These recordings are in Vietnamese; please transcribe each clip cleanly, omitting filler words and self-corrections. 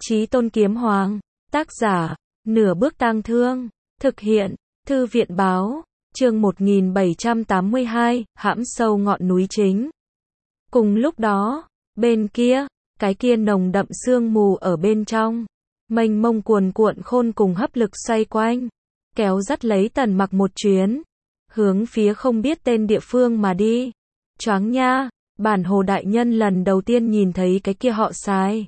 Chí Tôn Kiếm Hoàng, tác giả, Nửa Bước Tang Thương, thực hiện, Thư viện Báo, chương 1782, hãm sâu ngọn núi chính. Cùng lúc đó, bên kia, cái kia nồng đậm sương mù ở bên trong, mênh mông cuồn cuộn khôn cùng hấp lực xoay quanh, kéo dắt lấy Tần Mặc một chuyến, hướng phía không biết tên địa phương mà đi. Choáng nha, bản Hồ đại nhân lần đầu tiên nhìn thấy cái kia họ Sai,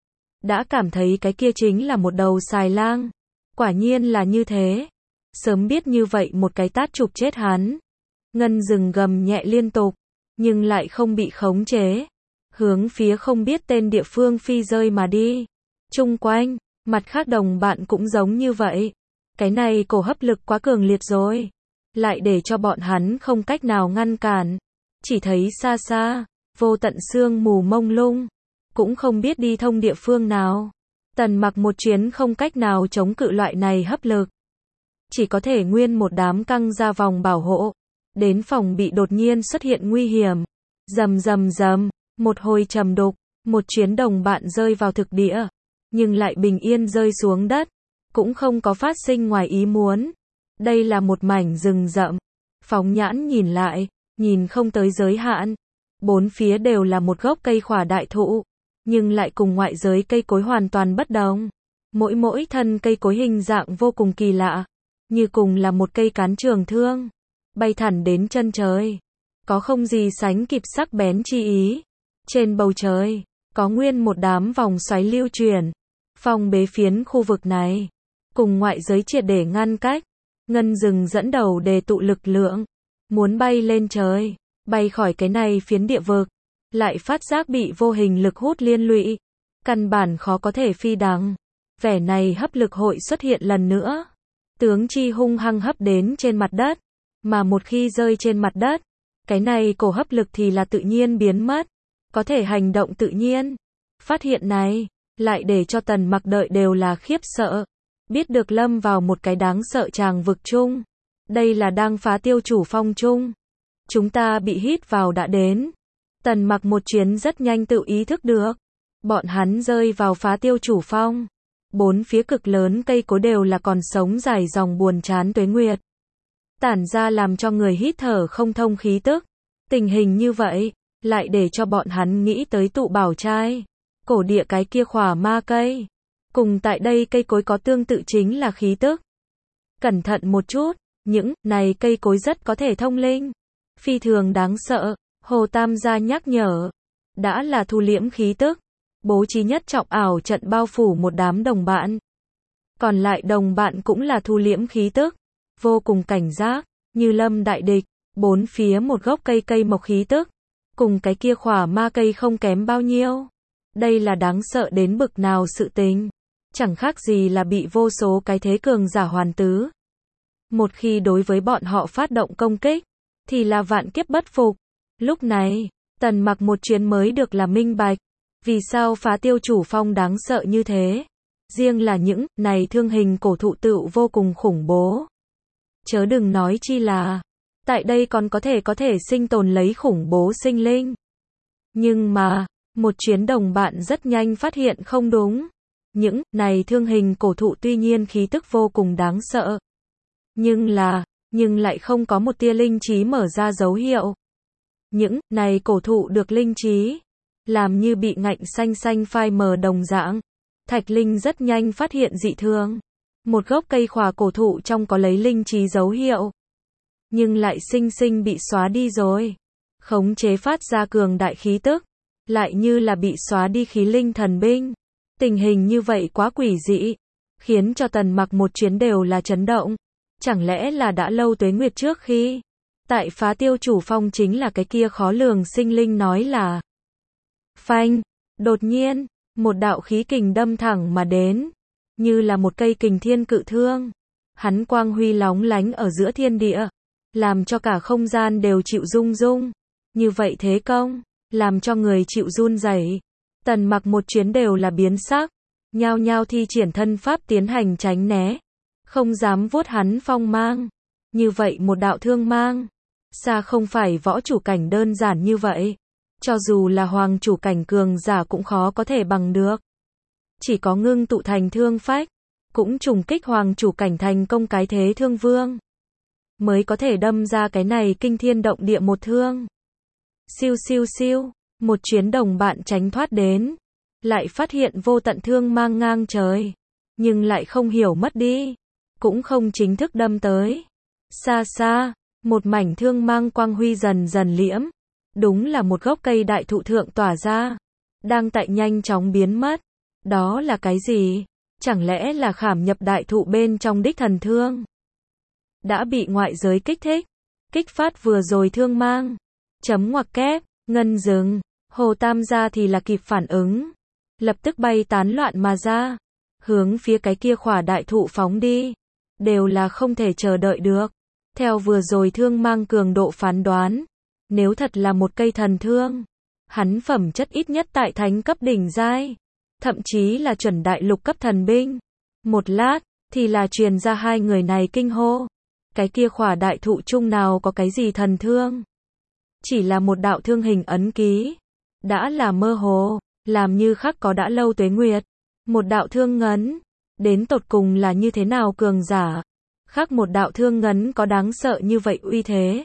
đã cảm thấy cái kia chính là một đầu xài lang. Quả nhiên là như thế. Sớm biết như vậy một cái tát chụp chết hắn. Ngân rừng gầm nhẹ liên tục, nhưng lại không bị khống chế, hướng phía không biết tên địa phương phi rơi mà đi. Chung quanh, mặt khác đồng bạn cũng giống như vậy. Cái này cổ hấp lực quá cường liệt rồi, lại để cho bọn hắn không cách nào ngăn cản. Chỉ thấy xa xa, vô tận sương mù mông lung, cũng không biết đi thông địa phương nào. Tần Mặc một chuyến không cách nào chống cự loại này hấp lực, chỉ có thể nguyên một đám căng ra vòng bảo hộ, đến phòng bị đột nhiên xuất hiện nguy hiểm. Rầm rầm rầm, một hồi trầm đục, một chuyến đồng bạn rơi vào thực địa, nhưng lại bình yên rơi xuống đất, cũng không có phát sinh ngoài ý muốn. Đây là một mảnh rừng rậm, phóng nhãn nhìn lại, nhìn không tới giới hạn, bốn phía đều là một gốc cây khỏa đại thụ, nhưng lại cùng ngoại giới cây cối hoàn toàn bất đồng. Mỗi thân cây cối hình dạng vô cùng kỳ lạ, như cùng là một cây cán trường thương, bay thẳng đến chân trời, có không gì sánh kịp sắc bén chi ý. Trên bầu trời, có nguyên một đám vòng xoáy lưu chuyển, phong bế phiến khu vực này, cùng ngoại giới triệt để ngăn cách. Ngân rừng dẫn đầu đề tụ lực lượng, muốn bay lên trời, bay khỏi cái này phiến địa vực, lại phát giác bị vô hình lực hút liên lụy, căn bản khó có thể phi đằng. Vẻ này hấp lực hội xuất hiện lần nữa, tướng chi hung hăng hấp đến trên mặt đất, mà một khi rơi trên mặt đất, cái này cổ hấp lực thì là tự nhiên biến mất, có thể hành động tự nhiên. Phát hiện này, lại để cho Tần Mặc đợi đều là khiếp sợ, biết được lâm vào một cái đáng sợ tràng vực chung. Đây là đang phá tiêu chủ phong chung. Chúng ta bị hít vào đã đến. Tần Mặc một chuyến rất nhanh tự ý thức được, bọn hắn rơi vào phá tiêu chủ phong. Bốn phía cực lớn cây cối đều là còn sống dài dòng buồn chán tuế nguyệt, tản ra làm cho người hít thở không thông khí tức. Tình hình như vậy, lại để cho bọn hắn nghĩ tới tụ bảo trai, cổ địa cái kia khỏa ma cây. Cùng tại đây cây cối có tương tự chính là khí tức. Cẩn thận một chút, những này cây cối rất có thể thông linh, phi thường đáng sợ. Hồ Tam gia nhắc nhở, đã là thu liễm khí tức, bố trí nhất trọng ảo trận bao phủ một đám đồng bạn. Còn lại đồng bạn cũng là thu liễm khí tức, vô cùng cảnh giác, như lâm đại địch. Bốn phía một gốc cây mọc khí tức, cùng cái kia khỏa ma cây không kém bao nhiêu. Đây là đáng sợ đến bực nào sự tình, chẳng khác gì là bị vô số cái thế cường giả hoàn tứ. Một khi đối với bọn họ phát động công kích, thì là vạn kiếp bất phục. Lúc này, Tần Mặc một chuyến mới được là minh bạch, vì sao phá tiêu chủ phong đáng sợ như thế. Riêng là những này thương hình cổ thụ tựu vô cùng khủng bố, chớ đừng nói chi là tại đây còn có thể sinh tồn lấy khủng bố sinh linh. Nhưng mà, một chuyến đồng bạn rất nhanh phát hiện không đúng. Những này thương hình cổ thụ tuy nhiên khí tức vô cùng đáng sợ, nhưng lại không có một tia linh trí mở ra dấu hiệu. Những này cổ thụ được linh trí, làm như bị ngạnh xanh phai mờ đồng dạng. Thạch Linh rất nhanh phát hiện dị thường. Một gốc cây khỏa cổ thụ trong có lấy linh trí dấu hiệu, nhưng lại sinh bị xóa đi rồi. Khống chế phát ra cường đại khí tức, lại như là bị xóa đi khí linh thần binh. Tình hình như vậy quá quỷ dị, khiến cho Tần Mặc một chuyến đều là chấn động. Chẳng lẽ là đã lâu tuế nguyệt trước khi tại phá tiêu chủ phong chính là cái kia khó lường sinh linh nói là. Phanh, đột nhiên, một đạo khí kình đâm thẳng mà đến, như là một cây kình thiên cự thương. Hắn quang huy lóng lánh ở giữa thiên địa, làm cho cả không gian đều chịu rung rung. Như vậy thế công, làm cho người chịu run rẩy. Tần Mặc một chuyến đều là biến sắc, nhao nhao thi triển thân pháp tiến hành tránh né, không dám vuốt hắn phong mang. Như vậy một đạo thương mang, xa không phải võ chủ cảnh đơn giản như vậy, cho dù là hoàng chủ cảnh cường giả cũng khó có thể bằng được. chỉ có ngưng tụ thành thương phách, cũng trùng kích hoàng chủ cảnh thành công cái thế thương vương, mới có thể đâm ra cái này kinh thiên động địa một thương. Siêu siêu siêu, một chuyến đồng bạn tránh thoát đến, lại phát hiện vô tận thương mang ngang trời, nhưng lại không hiểu mất đi, cũng không chính thức đâm tới. Xa xa, một mảnh thương mang quang huy dần dần liễm, đúng là một gốc cây đại thụ thượng tỏa ra, đang tại nhanh chóng biến mất. Đó là cái gì? Chẳng lẽ là khảm nhập đại thụ bên trong đích thần thương? Đã bị ngoại giới kích thích, kích phát vừa rồi thương mang. Chấm ngoặc kép, ngân dừng, Hồ Tam gia thì là kịp phản ứng, lập tức bay tán loạn mà ra, hướng phía cái kia khỏa đại thụ phóng đi, đều là không thể chờ đợi được. Theo vừa rồi thương mang cường độ phán đoán, nếu thật là một cây thần thương, hắn phẩm chất ít nhất tại thánh cấp đỉnh giai, thậm chí là chuẩn đại lục cấp thần binh. Một lát, thì là truyền ra hai người này kinh hô. Cái kia khỏa đại thụ chung nào có cái gì thần thương? Chỉ là một đạo thương hình ấn ký. Đã là mơ hồ, làm như khắc có đã lâu tuế nguyệt. Một đạo thương ngấn, đến tột cùng là như thế nào cường giả? Khắc một đạo thương ngấn có đáng sợ như vậy uy thế?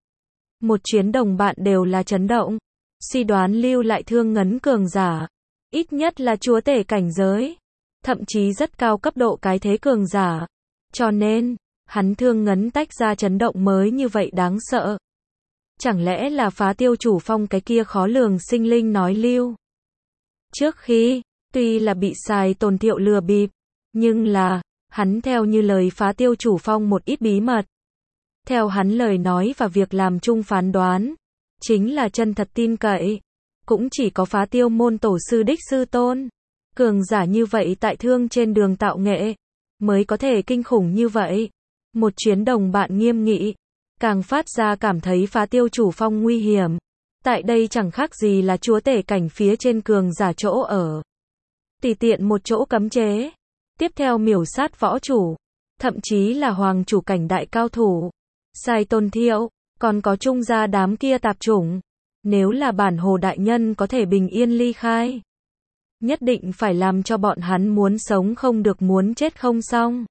Một chuyến đồng bạn đều là chấn động, suy đoán lưu lại thương ngấn cường giả, ít nhất là chúa tể cảnh giới, thậm chí rất cao cấp độ cái thế cường giả. Cho nên, hắn thương ngấn tách ra chấn động mới như vậy đáng sợ. Chẳng lẽ là phá tiêu chủ phong cái kia khó lường sinh linh nói lưu? Trước khi, tuy là bị xài tồn thiệu lừa bịp, nhưng là, hắn theo như lời phá tiêu chủ phong một ít bí mật. Theo hắn lời nói và việc làm chung phán đoán, chính là chân thật tin cậy. Cũng chỉ có phá tiêu môn tổ sư đích sư tôn, cường giả như vậy tại thương trên đường tạo nghệ, mới có thể kinh khủng như vậy. Một chuyến đồng bạn nghiêm nghị, càng phát ra cảm thấy phá tiêu chủ phong nguy hiểm. Tại đây chẳng khác gì là chúa tể cảnh phía trên cường giả chỗ ở. Tùy tiện một chỗ cấm chế, tiếp theo miểu sát võ chủ, thậm chí là hoàng chủ cảnh đại cao thủ. Sai tôn thiệu, còn có trung gia đám kia tạp chủng. Nếu là bản hồ đại nhân có thể bình yên ly khai, nhất định phải làm cho bọn hắn muốn sống không được muốn chết không xong.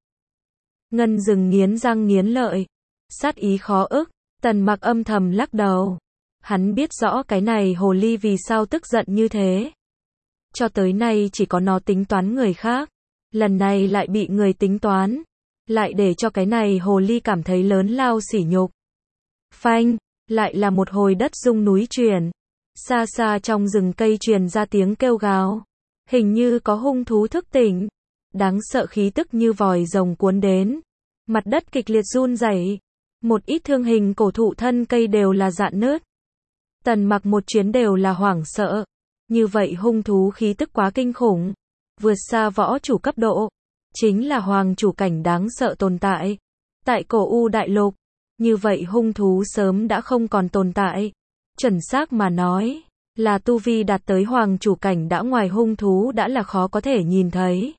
Ngân dừng nghiến răng nghiến lợi, sát ý khó ức. Tần Mặc âm thầm lắc đầu. Hắn biết rõ cái này hồ ly vì sao tức giận như thế. Cho tới nay chỉ có nó tính toán người khác, lần này lại bị người tính toán, lại để cho cái này hồ ly cảm thấy lớn lao sỉ nhục. Phanh, lại là một hồi đất rung núi chuyển. Xa xa trong rừng cây truyền ra tiếng kêu gào, hình như có hung thú thức tỉnh. Đáng sợ khí tức như vòi rồng cuốn đến, mặt đất kịch liệt run rẩy, một ít thương hình cổ thụ thân cây đều là rạn nứt. Tần Mặc một chuyến đều là hoảng sợ, như vậy hung thú khí tức quá kinh khủng, vượt xa võ chủ cấp độ, chính là hoàng chủ cảnh đáng sợ tồn tại. Tại cổ U đại lục, như vậy hung thú sớm đã không còn tồn tại. Chuẩn xác mà nói, là tu vi đạt tới hoàng chủ cảnh đã ngoài hung thú đã là khó có thể nhìn thấy.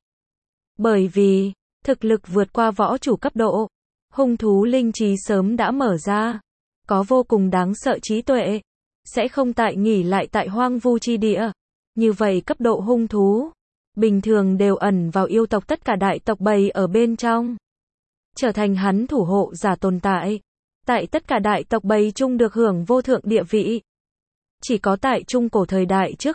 Bởi vì, thực lực vượt qua võ chủ cấp độ, hung thú linh trí sớm đã mở ra, có vô cùng đáng sợ trí tuệ, sẽ không tại nghỉ lại tại hoang vu chi địa. Như vậy cấp độ hung thú, bình thường đều ẩn vào yêu tộc tất cả đại tộc bầy ở bên trong, trở thành hắn thủ hộ giả tồn tại. Tại tất cả đại tộc bầy chung được hưởng vô thượng địa vị. Chỉ có tại trung cổ thời đại trước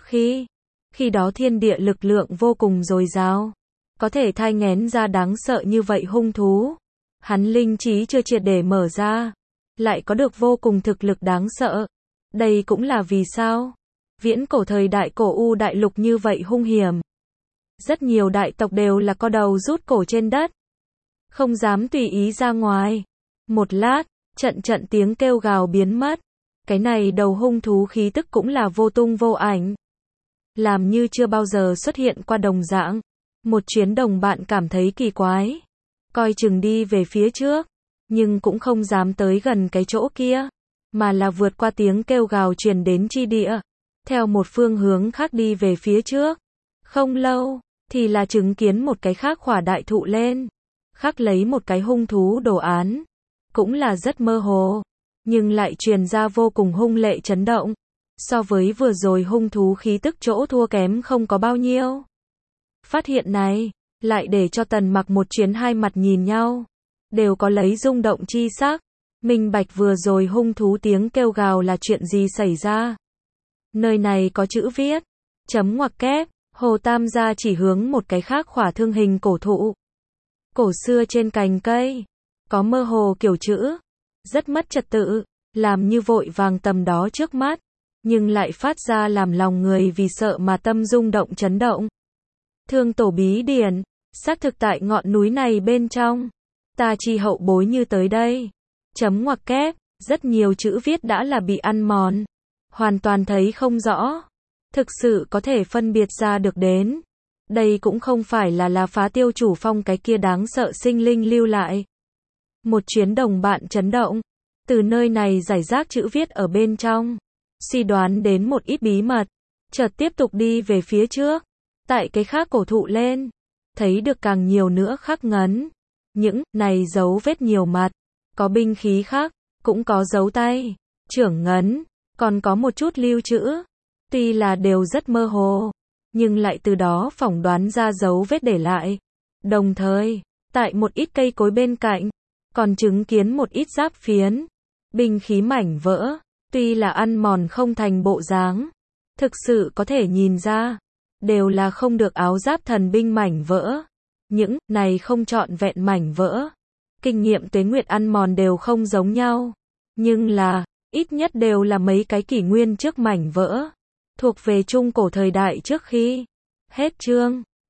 khi đó thiên địa lực lượng vô cùng dồi dào, có thể thai nghén ra đáng sợ như vậy hung thú. Hắn linh trí chưa triệt để mở ra, lại có được vô cùng thực lực đáng sợ. Đây cũng là vì sao viễn cổ thời đại cổ U đại lục như vậy hung hiểm. Rất nhiều đại tộc đều là co đầu rút cổ trên đất, không dám tùy ý ra ngoài. Một lát, trận tiếng kêu gào biến mất. Cái này đầu hung thú khí tức cũng là vô tung vô ảnh, làm như chưa bao giờ xuất hiện qua đồng dạng. Một chuyến đồng bạn cảm thấy kỳ quái, coi chừng đi về phía trước, nhưng cũng không dám tới gần cái chỗ kia, mà là vượt qua tiếng kêu gào truyền đến chi địa, theo một phương hướng khác đi về phía trước. Không lâu, thì là chứng kiến một cái khác khỏa đại thụ lên, khắc lấy một cái hung thú đồ án, cũng là rất mơ hồ, nhưng lại truyền ra vô cùng hung lệ chấn động. So với vừa rồi hung thú khí tức chỗ thua kém không có bao nhiêu. Phát hiện này, lại để cho Tần Mặc một chuyến hai mặt nhìn nhau, đều có lấy rung động chi sắc. Minh bạch vừa rồi hung thú tiếng kêu gào là chuyện gì xảy ra. Nơi này có chữ viết, chấm ngoặc kép, Hồ Tam gia chỉ hướng một cái khác khỏa thương hình cổ thụ. Cổ xưa trên cành cây, có mơ hồ kiểu chữ, rất mất trật tự, làm như vội vàng tầm đó trước mắt, nhưng lại phát ra làm lòng người vì sợ mà tâm rung động chấn động. Thương tổ bí điển, xác thực tại ngọn núi này bên trong, ta chi hậu bối như tới đây. Chấm ngoặc kép, rất nhiều chữ viết đã là bị ăn mòn, hoàn toàn thấy không rõ, thực sự có thể phân biệt ra được đến. Đây cũng không phải là Phá Tiêu Chủ Phong cái kia đáng sợ sinh linh lưu lại. Một chuyến đồng bạn chấn động, từ nơi này giải rác chữ viết ở bên trong, suy đoán đến một ít bí mật, chợt tiếp tục đi về phía trước, tại cái khác cổ thụ lên, thấy được càng nhiều nữa khắc ngấn. Những này dấu vết nhiều mặt, có binh khí khác, cũng có dấu tay, trưởng ngấn, còn có một chút lưu trữ. Tuy là đều rất mơ hồ, nhưng lại từ đó phỏng đoán ra dấu vết để lại. Đồng thời, tại một ít cây cối bên cạnh, còn chứng kiến một ít giáp phiến, binh khí mảnh vỡ, tuy là ăn mòn không thành bộ dáng, thực sự có thể nhìn ra, đều là không được áo giáp thần binh mảnh vỡ. Những này không trọn vẹn mảnh vỡ, kinh nghiệm tuế nguyệt ăn mòn đều không giống nhau, nhưng là, ít nhất đều là mấy cái kỷ nguyên trước mảnh vỡ, thuộc về trung cổ thời đại trước khi. Hết chương.